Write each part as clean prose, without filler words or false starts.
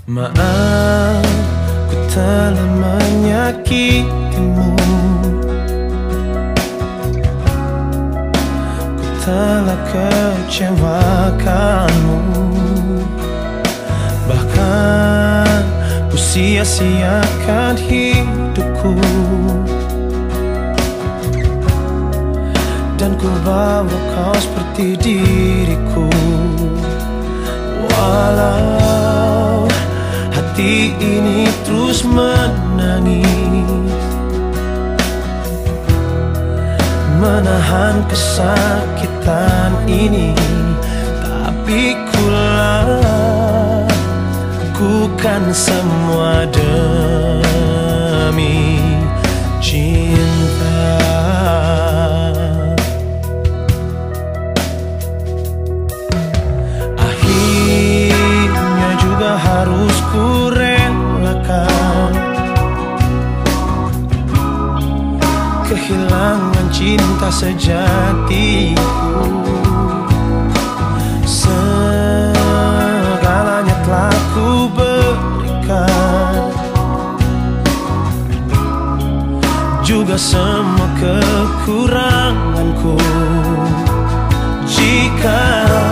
Maaf, ku telah menyakitimu. Ku telah kecewakanmu. Bahkan ku sia-siakan hidupku, dan ku bawa kau seperti diriku. Walau hati ini terus menangis, menahan kesakitan ini, tapi ku lakukan semua demi cinta. Akhirnya juga harus ku relakan kehilangan cinta sejatiku. Segalanya telah ku berikan, juga semua kekuranganku. Jika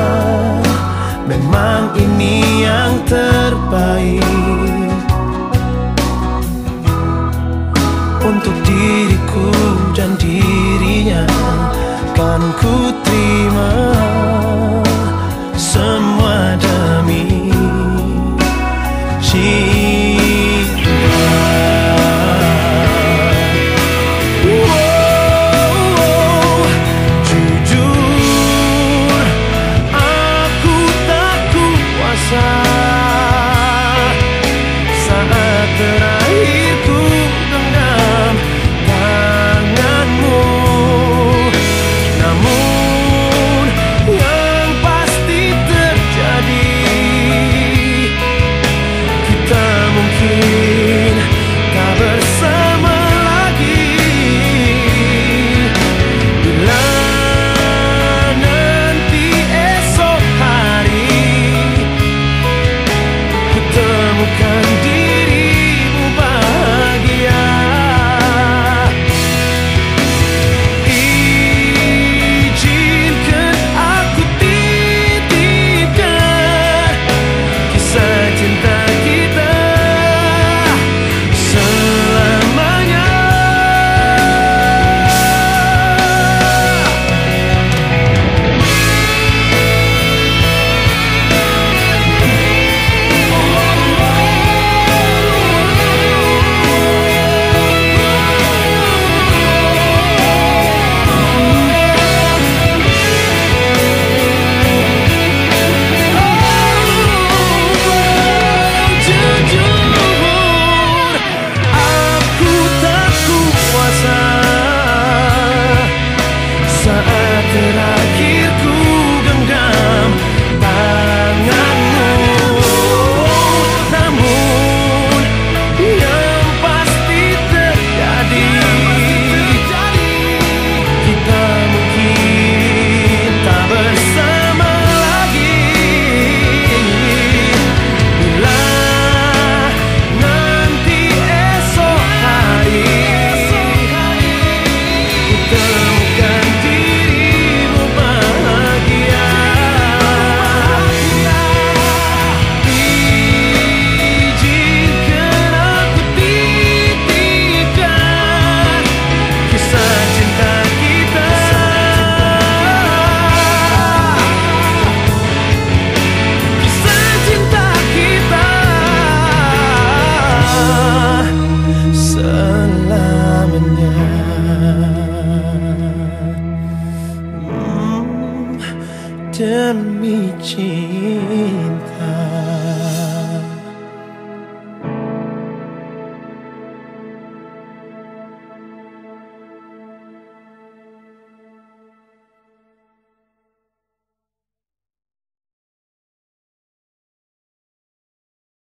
memang ini yang terbaik untuk diriku dan dirinya, kan ku terima semua demi cinta. Jujur, aku tak kuasa saat terakhir ku genggam tanganmu. Namun yang pasti terjadi, kita mungkin tak bersama lagi. Bila nanti esok hari ku temukan dirimu bahagia, izinkan aku titipkan kisah cinta kita selamanya. Jujur, aku tak kuasa saat terakhir ku genggam tanganmu. Namun yang pasti terjadi, kita mungkin tak bersama lagi. Bila nanti esok hari ku temukan dirimu bahagia, izinkan aku titipkan kisah cinta kita selamanya. Demi cinta.